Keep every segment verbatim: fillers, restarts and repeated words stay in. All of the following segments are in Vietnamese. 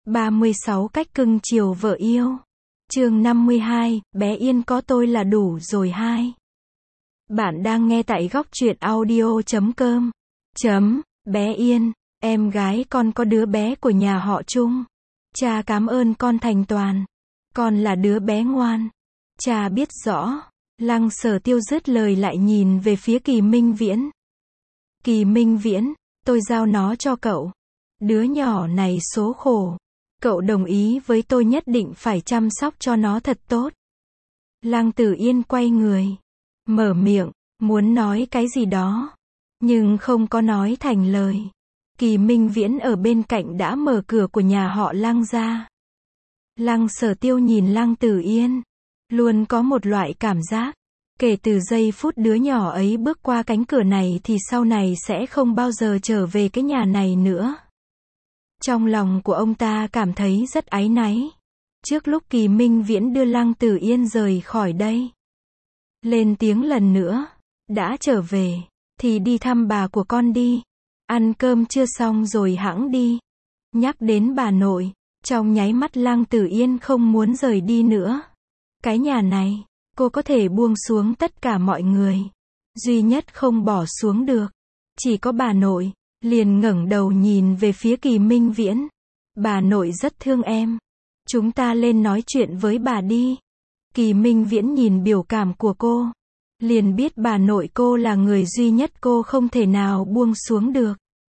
ba mươi sáu cách cưng chiều vợ yêu. Chương năm mươi hai, bé Yên có tôi là đủ rồi hai. Bạn đang nghe tại góc truyện audio chấm com. Chấm, bé Yên, em gái con có đứa bé của nhà họ Trung. Cha cảm ơn con thành toàn. Con là đứa bé ngoan. Cha biết rõ. Lăng Sở Tiêu dứt lời lại nhìn về phía Kỳ Minh Viễn. Kỳ Minh Viễn, tôi giao nó cho cậu. Đứa nhỏ này số khổ. Cậu đồng ý với tôi nhất định phải chăm sóc cho nó thật tốt. Lăng Tử Yên quay người. Mở miệng, muốn nói cái gì đó. Nhưng không có nói thành lời. Kỳ Minh Viễn ở bên cạnh đã mở cửa của nhà họ Lăng ra. Lăng Sở Tiêu nhìn Lăng Tử Yên. Luôn có một loại cảm giác. Kể từ giây phút đứa nhỏ ấy bước qua cánh cửa này thì sau này sẽ không bao giờ trở về cái nhà này nữa. Trong lòng của ông ta cảm thấy rất áy náy. Trước lúc Kỳ Minh Viễn đưa Lăng Tử Yên rời khỏi đây. Lên tiếng lần nữa. Đã trở về. Thì đi thăm bà của con đi. Ăn cơm chưa xong rồi hẵng đi. Nhắc đến bà nội. Trong nháy mắt Lăng Tử Yên không muốn rời đi nữa. Cái nhà này. Cô có thể buông xuống tất cả mọi người. Duy nhất không bỏ xuống được. Chỉ có bà nội. Liền ngẩng đầu nhìn về phía Kỳ Minh Viễn. Bà nội rất thương em. Chúng ta lên nói chuyện với bà đi. Kỳ Minh Viễn nhìn biểu cảm của cô. Liền biết bà nội cô là người duy nhất cô không thể nào buông xuống được.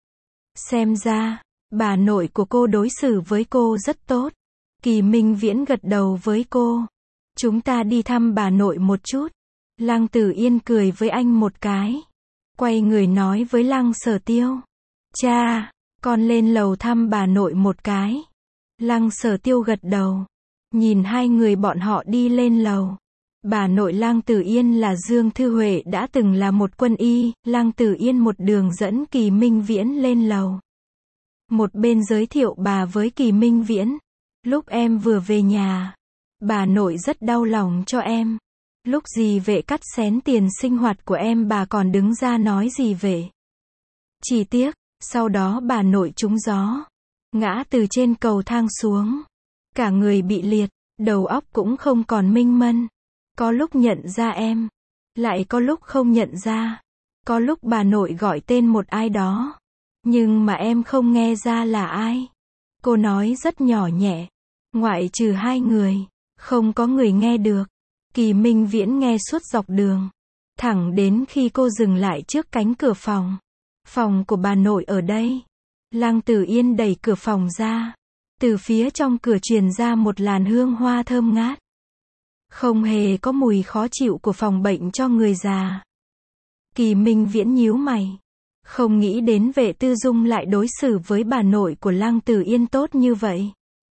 Xem ra, bà nội của cô đối xử với cô rất tốt. Kỳ Minh Viễn gật đầu với cô. Chúng ta đi thăm bà nội một chút. Lăng Tử Yên cười với anh một cái. Quay người nói với Lăng Sở Tiêu. Cha, con lên lầu thăm bà nội một cái. Lăng Sở Tiêu gật đầu. Nhìn hai người bọn họ đi lên lầu. Bà nội Lăng Tử Yên là Dương Thư Huệ đã từng là một quân y. Lăng Tử Yên một đường dẫn Kỳ Minh Viễn lên lầu. Một bên giới thiệu bà với Kỳ Minh Viễn. Lúc em vừa về nhà. Bà nội rất đau lòng cho em. Lúc dì vệ cắt xén tiền sinh hoạt của em bà còn đứng ra nói dì vệ. Chỉ tiếc, sau đó bà nội trúng gió. Ngã từ trên cầu thang xuống. Cả người bị liệt, đầu óc cũng không còn minh mẫn. Có lúc nhận ra em. Lại có lúc không nhận ra. Có lúc bà nội gọi tên một ai đó. Nhưng mà em không nghe ra là ai. Cô nói rất nhỏ nhẹ. Ngoại trừ hai người. Không có người nghe được. Kỳ Minh Viễn nghe suốt dọc đường. Thẳng đến khi cô dừng lại trước cánh cửa phòng. Phòng của bà nội ở đây. Lăng Tử Yên đẩy cửa phòng ra. Từ phía trong cửa truyền ra một làn hương hoa thơm ngát. Không hề có mùi khó chịu của phòng bệnh cho người già. Kỳ Minh Viễn nhíu mày. Không nghĩ đến Vệ Tư Dung lại đối xử với bà nội của Lăng Tử Yên tốt như vậy.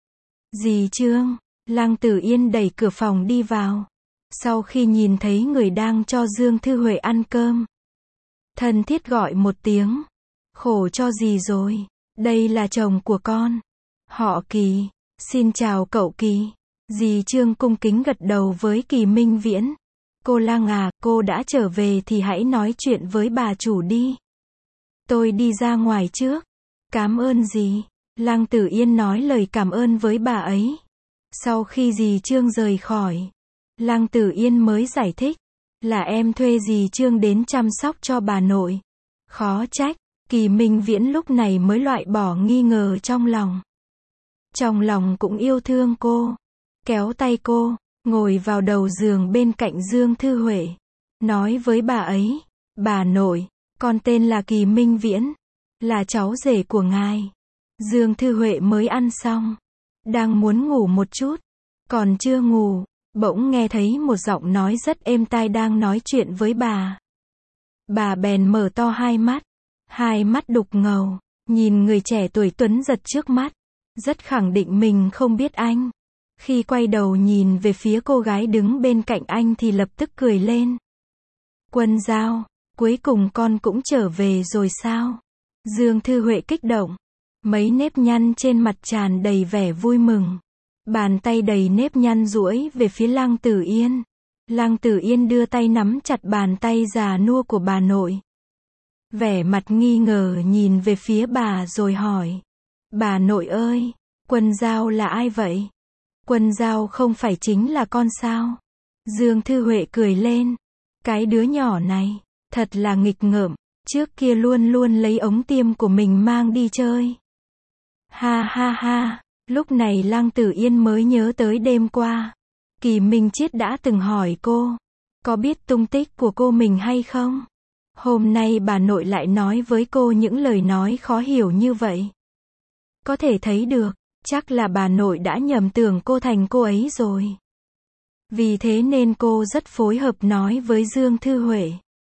Dì Trương. Lăng Tử Yên đẩy cửa phòng đi vào. Sau khi nhìn thấy người đang cho Dương Thư Huệ ăn cơm. Thân thiết gọi một tiếng. Khổ cho dì rồi. Đây là chồng của con. Họ Kỳ. Xin chào cậu Kỳ. Dì Trương cung kính gật đầu với Kỳ Minh Viễn. Cô Lăng à, cô đã trở về thì hãy nói chuyện với bà chủ đi. Tôi đi ra ngoài trước. Cảm ơn dì. Lăng Tử Yên nói lời cảm ơn với bà ấy. Sau khi dì Trương rời khỏi. Lăng Tử Yên mới giải thích. Là em thuê dì Trương đến chăm sóc cho bà nội. Khó trách. Kỳ Minh Viễn lúc này mới loại bỏ nghi ngờ trong lòng. Trong lòng cũng yêu thương cô. Kéo tay cô. Ngồi vào đầu giường bên cạnh Dương Thư Huệ. Nói với bà ấy. Bà nội. Con tên là Kỳ Minh Viễn. Là cháu rể của ngài. Dương Thư Huệ mới ăn xong. Đang muốn ngủ một chút. Còn chưa ngủ. Bỗng nghe thấy một giọng nói rất êm tai đang nói chuyện với bà. Bà bèn mở to hai mắt. Hai mắt đục ngầu. Nhìn người trẻ tuổi tuấn giật trước mắt. Rất khẳng định mình không biết anh. Khi quay đầu nhìn về phía cô gái đứng bên cạnh anh thì lập tức cười lên. Quân Giao. Cuối cùng con cũng trở về rồi sao? Dương Thư Huệ kích động. Mấy nếp nhăn trên mặt tràn đầy vẻ vui mừng. Bàn tay đầy nếp nhăn duỗi về phía Lăng Tử Yên. Lăng Tử Yên đưa tay nắm chặt bàn tay già nua của bà nội. Vẻ mặt nghi ngờ nhìn về phía bà rồi hỏi. Bà nội ơi, Quân Giao là ai vậy? Quân Giao không phải chính là con sao? Dương Thư Huệ cười lên. Cái đứa nhỏ này, thật là nghịch ngợm, trước kia luôn luôn lấy ống tiêm của mình mang đi chơi. Ha ha ha, lúc này Lăng Tử Yên mới nhớ tới đêm qua. Kỳ Minh Chiết đã từng hỏi cô, có biết tung tích của cô mình hay không? Hôm nay bà nội lại nói với cô những lời nói khó hiểu như vậy. Có thể thấy được, chắc là bà nội đã nhầm tưởng cô thành cô ấy rồi. Vì thế nên cô rất phối hợp nói với Dương Thư Huệ.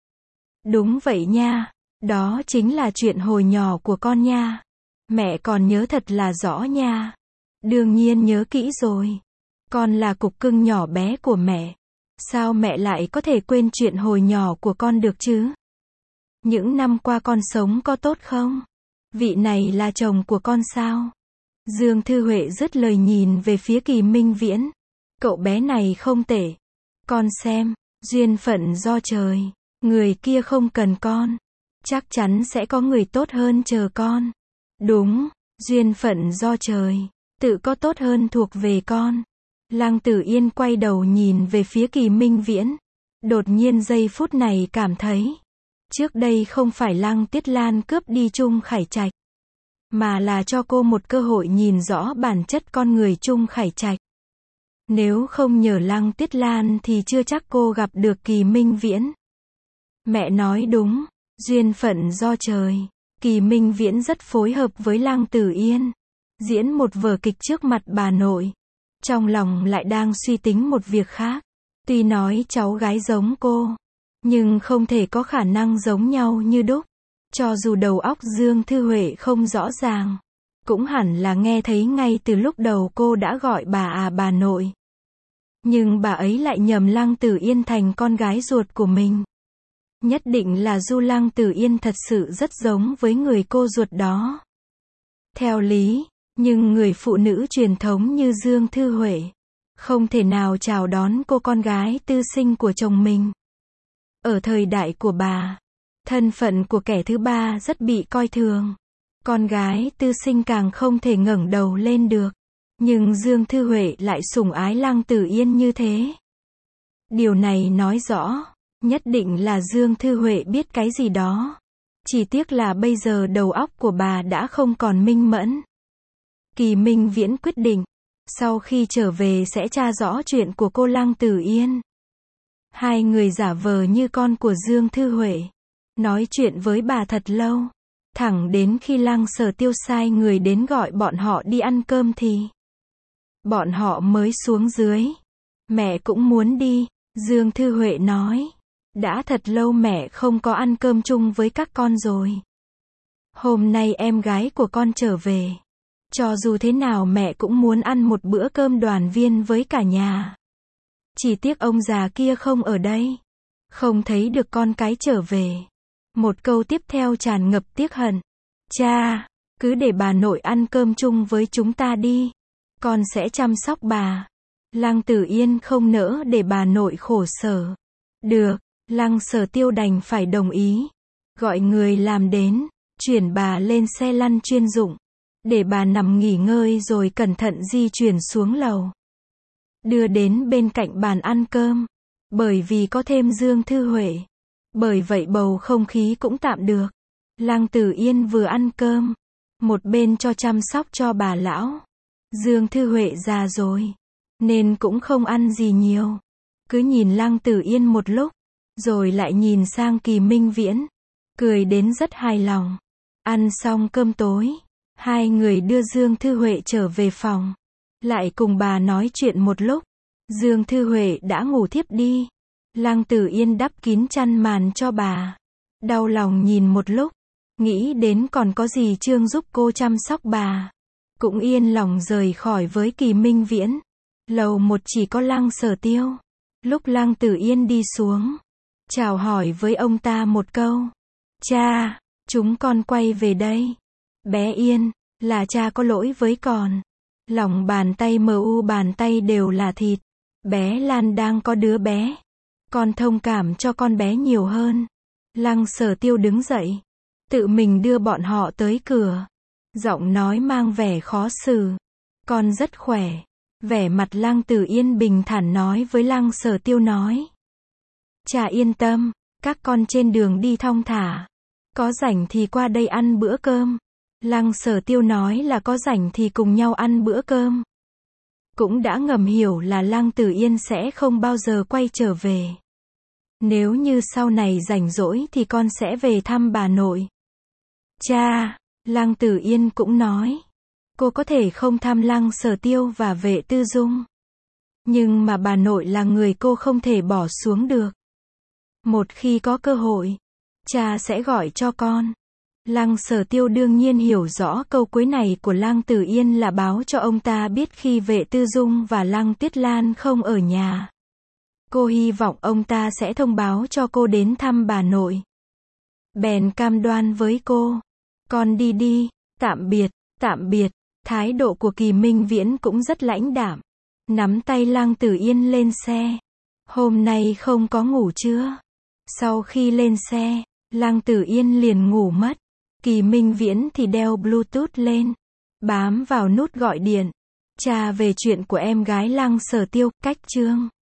Đúng vậy nha, đó chính là chuyện hồi nhỏ của con nha. Mẹ còn nhớ thật là rõ nha. Đương nhiên nhớ kỹ rồi. Con là cục cưng nhỏ bé của mẹ. Sao mẹ lại có thể quên chuyện hồi nhỏ của con được chứ? Những năm qua con sống có tốt không? Vị này là chồng của con sao? Dương Thư Huệ dứt lời nhìn về phía Kỳ Minh Viễn. Cậu bé này không tệ. Con xem, duyên phận do trời. Người kia không cần con. Chắc chắn sẽ có người tốt hơn chờ con. Đúng, duyên phận do trời. Tự có tốt hơn thuộc về con. Lăng Tử Yên quay đầu nhìn về phía Kỳ Minh Viễn. Đột nhiên giây phút này cảm thấy. Trước đây không phải Lăng Tiết Lan cướp đi Trung Khải Trạch. Mà là cho cô một cơ hội nhìn rõ bản chất con người Trung Khải Trạch. Nếu không nhờ Lăng Tiết Lan thì chưa chắc cô gặp được Kỳ Minh Viễn. Mẹ nói đúng, duyên phận do trời. Kỳ Minh Viễn rất phối hợp với Lăng Tử Yên. Diễn một vở kịch trước mặt bà nội. Trong lòng lại đang suy tính một việc khác. Tuy nói cháu gái giống cô, nhưng không thể có khả năng giống nhau như đúc. Cho dù đầu óc Dương Thư Huệ không rõ ràng, cũng hẳn là nghe thấy ngay từ lúc đầu cô đã gọi bà à bà nội. Nhưng bà ấy lại nhầm Lăng Tử Yên thành con gái ruột của mình. Nhất định là Du Lăng Tử Yên thật sự rất giống với người cô ruột đó. Theo lý, nhưng người phụ nữ truyền thống như Dương Thư Huệ không thể nào chào đón cô con gái tư sinh của chồng mình. Ở thời đại của bà, thân phận của kẻ thứ ba rất bị coi thường. Con gái tư sinh càng không thể ngẩng đầu lên được. Nhưng Dương Thư Huệ lại sủng ái Lăng Tử Yên như thế. Điều này nói rõ, nhất định là Dương Thư Huệ biết cái gì đó. Chỉ tiếc là bây giờ đầu óc của bà đã không còn minh mẫn. Kỳ Minh Viễn quyết định, sau khi trở về sẽ tra rõ chuyện của cô Lăng Tử Yên. Hai người giả vờ như con của Dương Thư Huệ, nói chuyện với bà thật lâu. Thẳng đến khi Lăng Sở Tiêu sai người đến gọi bọn họ đi ăn cơm thì bọn họ mới xuống dưới. Mẹ cũng muốn đi, Dương Thư Huệ nói. Đã thật lâu mẹ không có ăn cơm chung với các con rồi. Hôm nay em gái của con trở về. Cho dù thế nào mẹ cũng muốn ăn một bữa cơm đoàn viên với cả nhà. Chỉ tiếc ông già kia không ở đây. Không thấy được con cái trở về. Một câu tiếp theo tràn ngập tiếc hận. Cha, cứ để bà nội ăn cơm chung với chúng ta đi. Con sẽ chăm sóc bà. Lăng Tử Yên không nỡ để bà nội khổ sở. Được, Lăng Sở Tiêu đành phải đồng ý. Gọi người làm đến, chuyển bà lên xe lăn chuyên dụng. Để bà nằm nghỉ ngơi rồi cẩn thận di chuyển xuống lầu. Đưa đến bên cạnh bàn ăn cơm. Bởi vì có thêm Dương Thư Huệ. Bởi vậy bầu không khí cũng tạm được. Lăng Tử Yên vừa ăn cơm. Một bên cho chăm sóc cho bà lão. Dương Thư Huệ già rồi. Nên cũng không ăn gì nhiều. Cứ nhìn Lăng Tử Yên một lúc. Rồi lại nhìn sang Kỳ Minh Viễn. Cười đến rất hài lòng. Ăn xong cơm tối. Hai người đưa Dương Thư Huệ trở về phòng. Lại cùng bà nói chuyện một lúc. Dương Thư Huệ đã ngủ thiếp đi. Lăng Tử Yên đắp kín chăn màn cho bà. Đau lòng nhìn một lúc. Nghĩ đến còn có gì Trương giúp cô chăm sóc bà. Cũng yên lòng rời khỏi với Kỳ Minh Viễn. Lầu một chỉ có Lăng Sở Tiêu. Lúc Lăng Tử Yên đi xuống. Chào hỏi với ông ta một câu. Cha, chúng con quay về đây. Bé Yên, là cha có lỗi với con. Lòng bàn tay mờ u bàn tay đều là thịt. Bé Lan đang có đứa bé. Con thông cảm cho con bé nhiều hơn. Lăng Sở Tiêu đứng dậy. Tự mình đưa bọn họ tới cửa. Giọng nói mang vẻ khó xử. Con rất khỏe. Vẻ mặt Lăng Tử Yên bình thản nói với Lăng Sở Tiêu nói. Cha yên tâm, các con trên đường đi thong thả. Có rảnh thì qua đây ăn bữa cơm. Lăng Sở Tiêu nói là có rảnh thì cùng nhau ăn bữa cơm. Cũng đã ngầm hiểu là Lăng Tử Yên sẽ không bao giờ quay trở về. Nếu như sau này rảnh rỗi thì con sẽ về thăm bà nội. Cha, Lăng Tử Yên cũng nói. Cô có thể không thăm Lăng Sở Tiêu và Vệ Tư Dung. Nhưng mà bà nội là người cô không thể bỏ xuống được. Một khi có cơ hội, cha sẽ gọi cho con. Lăng Sở Tiêu đương nhiên hiểu rõ câu cuối này của Lăng Tử Yên là báo cho ông ta biết khi Vệ Tư Dung và Lăng Tuyết Lan không ở nhà. Cô hy vọng ông ta sẽ thông báo cho cô đến thăm bà nội. Bèn cam đoan với cô. Con đi đi, tạm biệt, tạm biệt. Thái độ của Kỳ Minh Viễn cũng rất lãnh đạm. Nắm tay Lăng Tử Yên lên xe. Hôm nay không có ngủ trưa. Sau khi lên xe, Lăng Tử Yên liền ngủ mất. Kỳ Minh Viễn thì đeo Bluetooth lên. Bám vào nút gọi điện. Tra về chuyện của em gái Lăng Sở Tiêu, cách chương.